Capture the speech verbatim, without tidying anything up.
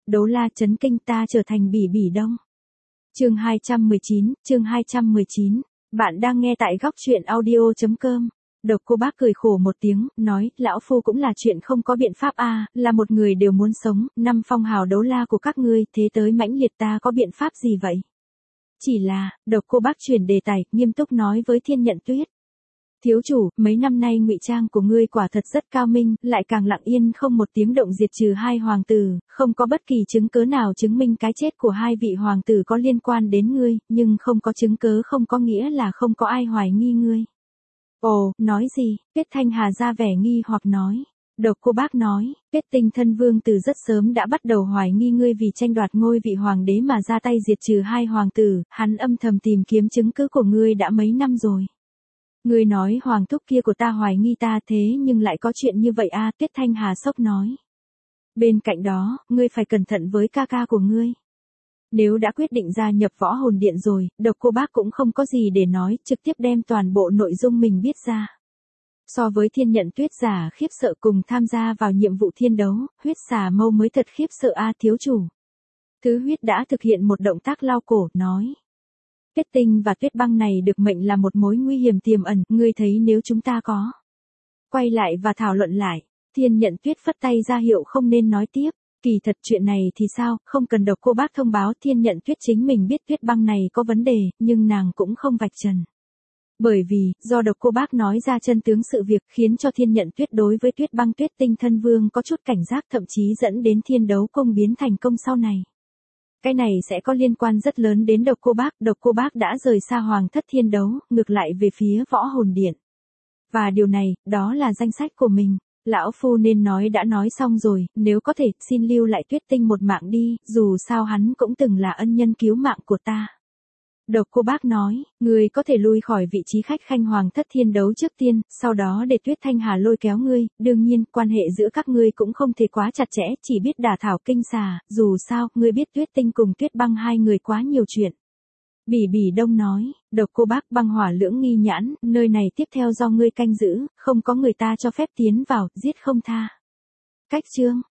Đấu La chấn kinh ta trở thành Bỉ Bỉ Đông. Chương hai trăm mười chín, chương hai trăm mười chín. Bạn đang nghe tại góc truyện audio chấm com. Độc Cô Bác cười khổ một tiếng, nói, lão phu cũng là chuyện không có biện pháp a, là một người đều muốn sống, năm phong hào đấu la của các ngươi, thế tới mãnh liệt ta có biện pháp gì vậy? Chỉ là, Độc Cô Bác chuyển đề tài, nghiêm túc nói với Thiên Nhận Tuyết. Thiếu chủ, mấy năm nay ngụy trang của ngươi quả thật rất cao minh, lại càng lặng yên không một tiếng động diệt trừ hai hoàng tử, không có bất kỳ chứng cớ nào chứng minh cái chết của hai vị hoàng tử có liên quan đến ngươi, nhưng không có chứng cớ không có nghĩa là không có ai hoài nghi ngươi. Ồ, nói gì? Tuyết Thanh Hà ra vẻ nghi hoặc nói. Độc Cô Bác nói, Tuyết Tinh Thân Vương từ rất sớm đã bắt đầu hoài nghi ngươi vì tranh đoạt ngôi vị hoàng đế mà ra tay diệt trừ hai hoàng tử, hắn âm thầm tìm kiếm chứng cứ của ngươi đã mấy năm rồi. Ngươi nói hoàng thúc kia của ta hoài nghi ta thế nhưng lại có chuyện như vậy a, à, Tuyết Thanh Hà sốc nói. Bên cạnh đó, ngươi phải cẩn thận với ca ca của ngươi. Nếu đã quyết định gia nhập Võ Hồn Điện rồi, Độc Cô Bác cũng không có gì để nói, trực tiếp đem toàn bộ nội dung mình biết ra. So với Thiên Nhận Tuyết giả khiếp sợ cùng tham gia vào nhiệm vụ thiên đấu, Huyết Xà Mâu mới thật khiếp sợ a, thiếu chủ. Thứ Huyết đã thực hiện một động tác lao cổ, nói. Tuyết Tinh và Tuyết Băng này được mệnh là một mối nguy hiểm tiềm ẩn, ngươi thấy nếu chúng ta có. Quay lại và thảo luận lại, Thiên Nhận Tuyết phất tay ra hiệu không nên nói tiếp, kỳ thật chuyện này thì sao, không cần Độc Cô Bác thông báo, Thiên Nhận Tuyết chính mình biết Tuyết Băng này có vấn đề, nhưng nàng cũng không vạch trần. Bởi vì, do Độc Cô Bác nói ra chân tướng sự việc khiến cho Thiên Nhận Tuyết đối với Tuyết Băng Tuyết Tinh Thân Vương có chút cảnh giác, thậm chí dẫn đến thiên đấu công biến thành công sau này. Cái này sẽ có liên quan rất lớn đến Độc Cô Bác, Độc Cô Bác đã rời xa Hoàng thất thiên đấu, ngược lại về phía Võ Hồn Điện. Và điều này, đó là danh sách của mình. Lão phu nên nói đã nói xong rồi, nếu có thể, xin lưu lại Tuyết Tinh một mạng đi, dù sao hắn cũng từng là ân nhân cứu mạng của ta. Độc Cô Bác nói, ngươi có thể lui khỏi vị trí khách khanh Hoàng thất thiên đấu trước tiên, sau đó để Tuyết Thanh Hà lôi kéo ngươi, đương nhiên, quan hệ giữa các ngươi cũng không thể quá chặt chẽ, chỉ biết đả thảo kinh xà, dù sao, ngươi biết Tuyết Tinh cùng Tuyết Băng hai người quá nhiều chuyện. Bỉ Bỉ Đông nói, Độc Cô Bác Băng Hỏa Lưỡng nghi nhãn, nơi này tiếp theo do ngươi canh giữ, không có người ta cho phép tiến vào, giết không tha. Cách chương,